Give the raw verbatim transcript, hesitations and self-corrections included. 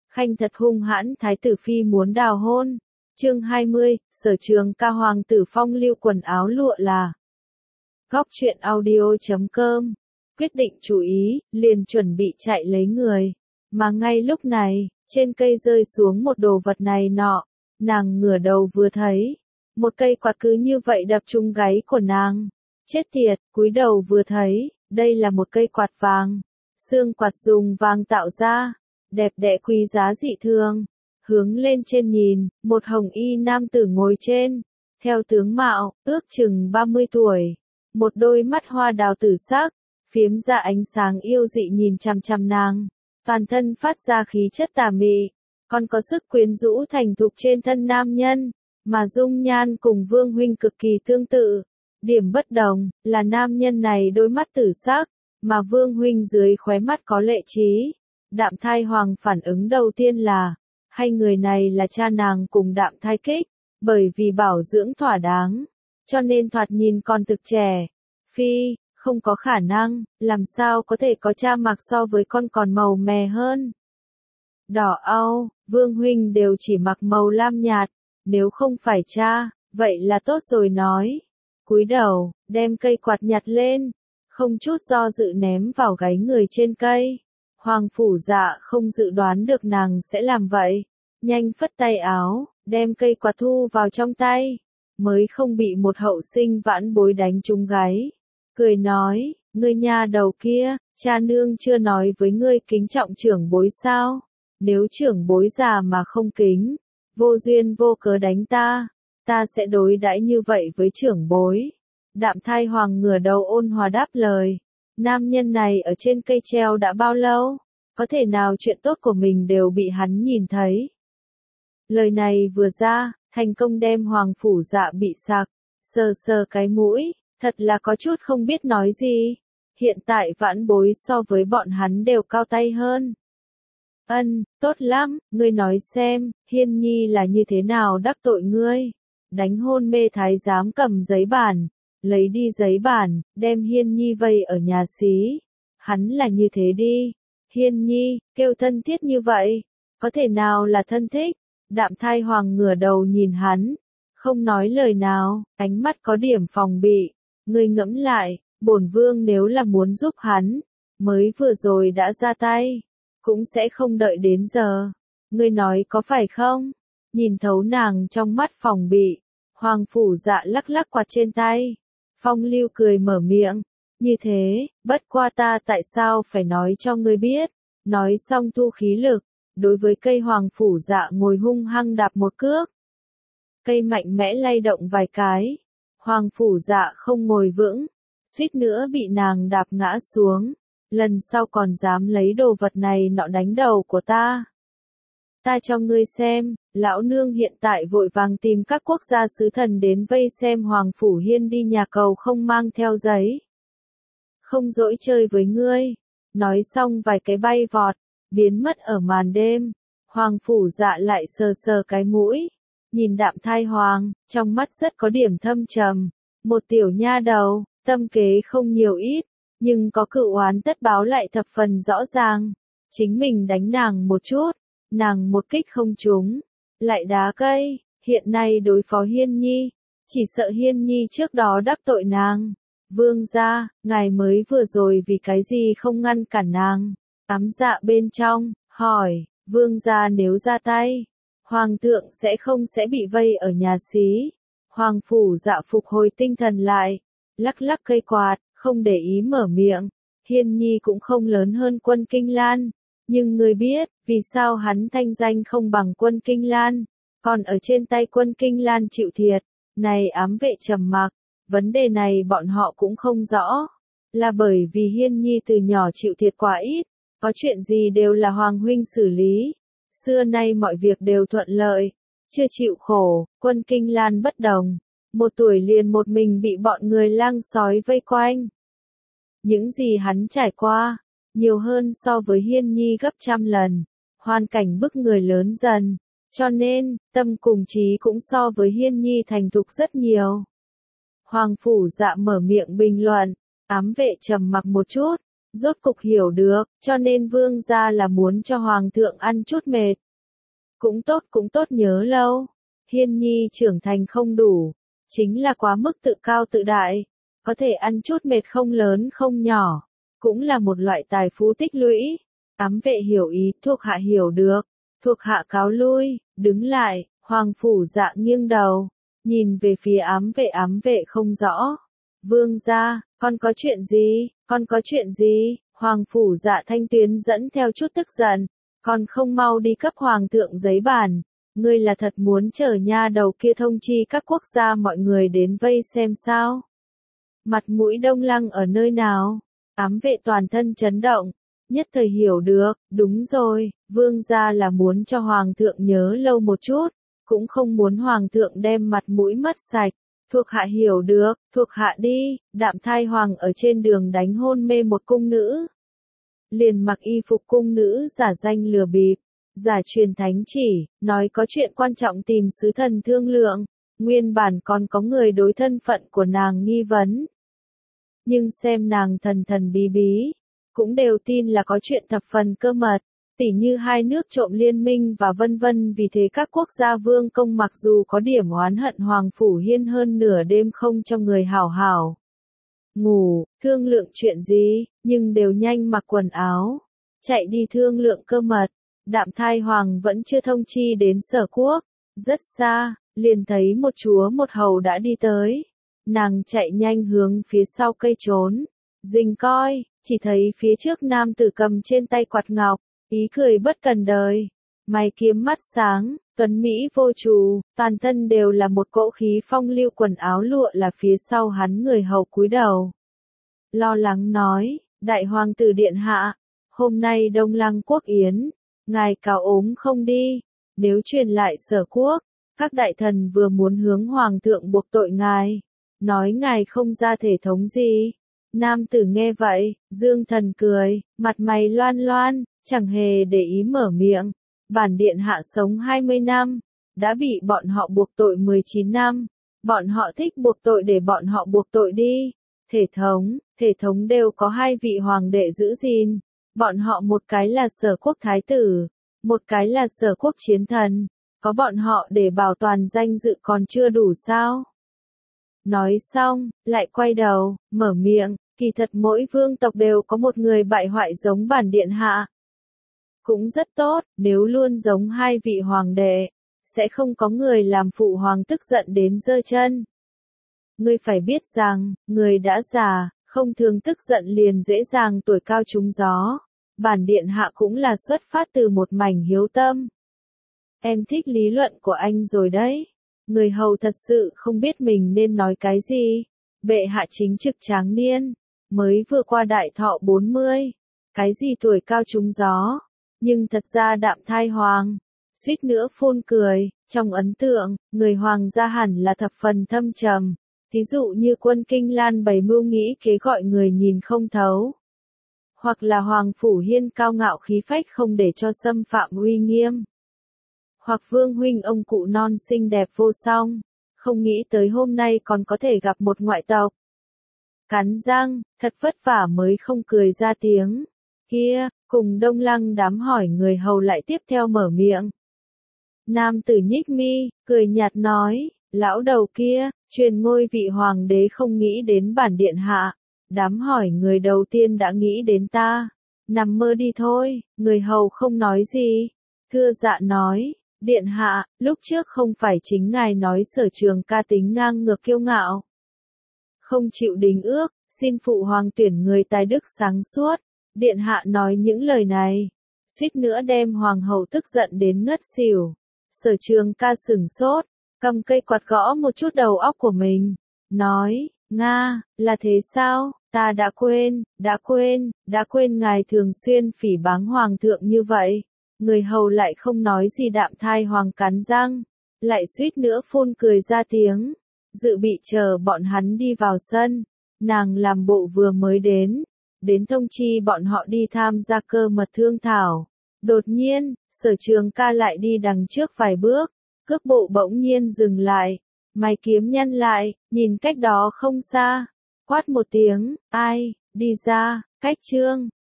Khanh thật hung hãn, thái tử phi muốn đào hôn. Chương hai mươi, Sở Trường ca hoàng tử phong lưu quần áo lụa là. Góc truyện audio chấm com. Quyết định chú ý, liền chuẩn bị chạy lấy người. Mà ngay lúc này, trên cây rơi xuống một đồ vật này nọ. Nàng ngửa đầu vừa thấy. Một cây quạt cứ như vậy đập trúng gáy của nàng. Chết tiệt, cúi đầu vừa thấy, đây là một cây quạt vàng. Xương quạt dùng vàng tạo ra. Đẹp đẽ quý giá dị thường. Hướng lên trên nhìn, một hồng y nam tử ngồi trên. Theo tướng mạo, ước chừng ba mươi tuổi. Một đôi mắt hoa đào tử sắc, phiếm ra ánh sáng yêu dị nhìn chằm chằm nàng. Toàn thân phát ra khí chất tà mị, còn có sức quyến rũ thành thục trên thân nam nhân, mà dung nhan cùng Vương huynh cực kỳ tương tự. Điểm bất đồng, là nam nhân này đôi mắt tử sắc, mà Vương huynh dưới khóe mắt có lệ trí. Đạm Thai Hoàng phản ứng đầu tiên là, hay người này là cha nàng cùng Đạm Thai Kích, bởi vì bảo dưỡng thỏa đáng, cho nên thoạt nhìn còn thực trẻ. Phi, không có khả năng, làm sao có thể có cha mặc so với con còn màu mè hơn. Đỏ au, Vương huynh đều chỉ mặc màu lam nhạt, nếu không phải cha, vậy là tốt rồi nói. Cúi đầu, đem cây quạt nhặt lên, không chút do dự ném vào gáy người trên cây. Hoàng phủ dạ không dự đoán được nàng sẽ làm vậy, nhanh phất tay áo, đem cây quạt thu vào trong tay, mới không bị một hậu sinh vãn bối đánh trúng gáy. Cười nói, ngươi nha đầu kia, cha nương chưa nói với ngươi kính trọng trưởng bối sao? Nếu trưởng bối già mà không kính, vô duyên vô cớ đánh ta, ta sẽ đối đãi như vậy với trưởng bối. Đạm Thai Hoàng ngửa đầu ôn hòa đáp lời. Nam nhân này ở trên cây treo đã bao lâu? Có thể nào chuyện tốt của mình đều bị hắn nhìn thấy? Lời này vừa ra, thành công đem Hoàng phủ dạ bị sặc, sờ sờ cái mũi, thật là có chút không biết nói gì. Hiện tại vãn bối so với bọn hắn đều cao tay hơn. Ân, tốt lắm, ngươi nói xem, Hiên Nhi là như thế nào đắc tội ngươi? Đánh hôn mê thái giám cầm giấy bản. Lấy đi giấy bản, đem Hiên Nhi vây ở nhà xí. Hắn là như thế đi. Hiên Nhi, kêu thân thiết như vậy. Có thể nào là thân thích? Đạm Thai Hoàng ngửa đầu nhìn hắn. Không nói lời nào, ánh mắt có điểm phòng bị. Ngươi ngẫm lại, bổn vương nếu là muốn giúp hắn, mới vừa rồi đã ra tay. Cũng sẽ không đợi đến giờ. Ngươi nói có phải không? Nhìn thấu nàng trong mắt phòng bị. Hoàng phủ dạ lắc lắc quạt trên tay. Phong lưu cười mở miệng, như thế, bất qua ta tại sao phải nói cho ngươi biết, nói xong thu khí lực, đối với cây hoàng phủ dạ ngồi hung hăng đạp một cước. Cây mạnh mẽ lay động vài cái, hoàng phủ dạ không ngồi vững, suýt nữa bị nàng đạp ngã xuống, lần sau còn dám lấy đồ vật này nọ đánh đầu của ta. Ta cho ngươi xem, lão nương hiện tại vội vàng tìm các quốc gia sứ thần đến vây xem Hoàng Phủ Hiên đi nhà cầu không mang theo giấy. Không dỗi chơi với ngươi. Nói xong vài cái bay vọt, biến mất ở màn đêm. Hoàng Phủ dạ lại sờ sờ cái mũi. Nhìn Đạm Thai Hoàng, trong mắt rất có điểm thâm trầm. Một tiểu nha đầu, tâm kế không nhiều ít, nhưng có cự oán tất báo lại thập phần rõ ràng. Chính mình đánh nàng một chút. Nàng một kích không trúng, lại đá cây, hiện nay đối phó Hiên Nhi, chỉ sợ Hiên Nhi trước đó đắc tội nàng. Vương gia, ngài mới vừa rồi vì cái gì không ngăn cản nàng? Ám dạ bên trong, hỏi, vương gia nếu ra tay, hoàng thượng sẽ không sẽ bị vây ở nhà xí. Hoàng phủ dạ phục hồi tinh thần lại, lắc lắc cây quạt, không để ý mở miệng. Hiên Nhi cũng không lớn hơn Quân Kinh Lan. Nhưng ngươi biết, vì sao hắn thanh danh không bằng Quân Kinh Lan, còn ở trên tay Quân Kinh Lan chịu thiệt. Này ám vệ trầm mặc, vấn đề này bọn họ cũng không rõ. Là bởi vì Hiên Nhi từ nhỏ chịu thiệt quá ít, có chuyện gì đều là Hoàng huynh xử lý. Xưa nay mọi việc đều thuận lợi, chưa chịu khổ. Quân Kinh Lan bất đồng, một tuổi liền một mình bị bọn người lang sói vây quanh. Những gì hắn trải qua, nhiều hơn so với Hiên Nhi gấp trăm lần, hoàn cảnh bức người lớn dần, cho nên, tâm cùng trí cũng so với Hiên Nhi thành thục rất nhiều. Hoàng phủ dạ mở miệng bình luận, ám vệ trầm mặc một chút, Rốt cục hiểu được, cho nên vương gia là muốn cho hoàng thượng ăn chút mệt. Cũng tốt cũng tốt nhớ lâu. Hiên nhi trưởng thành không đủ, chính là quá mức tự cao tự đại. Có thể ăn chút mệt không lớn không nhỏ, cũng là một loại tài phú tích lũy. Ám vệ hiểu ý, thuộc hạ hiểu được. Thuộc hạ cáo lui, đứng lại, hoàng phủ dạ nghiêng đầu, nhìn về phía ám vệ ám vệ không rõ. Vương gia, con có chuyện gì, con có chuyện gì, hoàng phủ dạ thanh tuyến dẫn theo chút tức giận, con không mau đi cấp hoàng thượng giấy bản, ngươi là thật muốn chở nha đầu kia thông chi các quốc gia mọi người đến vây xem sao. Mặt mũi Đông Lăng ở nơi nào, ám vệ toàn thân chấn động, nhất thời hiểu được, đúng rồi, vương gia là muốn cho hoàng thượng nhớ lâu một chút, cũng không muốn hoàng thượng đem mặt mũi mất sạch. Thuộc hạ hiểu được, thuộc hạ đi, đạm thai hoàng ở trên đường đánh hôn mê một cung nữ. Liền mặc y phục cung nữ giả danh lừa bịp, giả truyền thánh chỉ, nói có chuyện quan trọng tìm sứ thần thương lượng, nguyên bản còn có người đối thân phận của nàng nghi vấn. Nhưng xem nàng thần thần bí bí, cũng đều tin là có chuyện thập phần cơ mật. Tỉ như hai nước trộm liên minh và vân vân, vì thế các quốc gia vương công mặc dù có điểm oán hận Hoàng Phủ Hiên hơn nửa đêm không cho người hảo hảo ngủ, thương lượng chuyện gì, nhưng đều nhanh mặc quần áo, chạy đi thương lượng cơ mật. Đạm thai hoàng vẫn chưa thông chi đến Sở Quốc, rất xa, liền thấy một chúa một hầu đã đi tới. Nàng chạy nhanh hướng phía sau cây trốn, rình coi, chỉ thấy phía trước nam tử cầm trên tay quạt ngọc, ý cười bất cần đời, mày kiếm mắt sáng, tuấn mỹ vô trù, toàn thân đều là một cỗ khí phong lưu, quần áo lụa là phía sau hắn người hầu cúi đầu. Lo lắng nói, đại hoàng tử điện hạ, hôm nay Đông Lăng quốc yến, ngài cáo ốm không đi, nếu truyền lại Sở Quốc, các đại thần vừa muốn hướng hoàng thượng buộc tội ngài, nói ngài không ra thể thống gì. Nam tử nghe vậy, dương thần cười, mặt mày loan loan, chẳng hề để ý mở miệng. Bản điện hạ sống hai mươi năm, đã bị bọn họ buộc tội mười chín năm. Bọn họ thích buộc tội để bọn họ buộc tội đi. Thể thống, thể thống đều có hai vị hoàng đệ giữ gìn. Bọn họ một cái là Sở Quốc thái tử, một cái là Sở Quốc chiến thần. Có bọn họ để bảo toàn danh dự còn chưa đủ sao? Nói xong, lại quay đầu, mở miệng, kỳ thật mỗi vương tộc đều có một người bại hoại giống bản điện hạ. Cũng rất tốt, nếu luôn giống hai vị hoàng đệ, sẽ không có người làm phụ hoàng tức giận đến giơ chân. Ngươi phải biết rằng, người đã già, không thường tức giận liền dễ dàng tuổi cao trúng gió. Bản điện hạ cũng là xuất phát từ một mảnh hiếu tâm. Em thích lý luận của anh rồi đấy. Người hầu thật sự không biết mình nên nói cái gì. Bệ hạ chính trực tráng niên, mới vừa qua đại thọ bốn mươi. Cái gì tuổi cao trúng gió. Nhưng thật ra đạm thai hoàng, suýt nữa phun cười. Trong ấn tượng, người hoàng gia hẳn là thập phần thâm trầm. Thí dụ như quân Kinh Lan bày mưu nghĩ kế gọi người nhìn không thấu. Hoặc là Hoàng Phủ Hiên cao ngạo khí phách không để cho xâm phạm uy nghiêm. Hoặc Vương huynh ông cụ non xinh đẹp vô song, không nghĩ tới hôm nay còn có thể gặp một ngoại tộc. Cắn răng, thật vất vả mới không cười ra tiếng. Kia, cùng Đông Lăng đám hỏi người hầu lại tiếp theo mở miệng. Nam tử nhích mi, cười nhạt nói, lão đầu kia, truyền ngôi vị hoàng đế không nghĩ đến bản điện hạ. Đám hỏi người đầu tiên đã nghĩ đến ta. Nằm mơ đi thôi, người hầu không nói gì. Thưa dạ nói, điện hạ, lúc trước không phải chính ngài nói Sở Trường Ca tính ngang ngược kiêu ngạo. Không chịu đính ước, xin phụ hoàng tuyển người tài đức sáng suốt. Điện hạ nói những lời này, suýt nữa đem hoàng hậu tức giận đến ngất xỉu. Sở Trường Ca sửng sốt, cầm cây quạt gõ một chút đầu óc của mình, nói, Nga, là thế sao, ta đã quên, đã quên, đã quên ngài thường xuyên phỉ báng hoàng thượng như vậy. Người hầu lại không nói gì, đạm thai hoàng cắn răng, lại suýt nữa phun cười ra tiếng, dự bị chờ bọn hắn đi vào sân, nàng làm bộ vừa mới đến, đến thông chi bọn họ đi tham gia cơ mật thương thảo. Đột nhiên, Sở Trường Ca lại đi đằng trước vài bước, cước bộ bỗng nhiên dừng lại, mày kiếm nhăn lại, nhìn cách đó không xa, quát một tiếng, ai, đi ra, Cách chương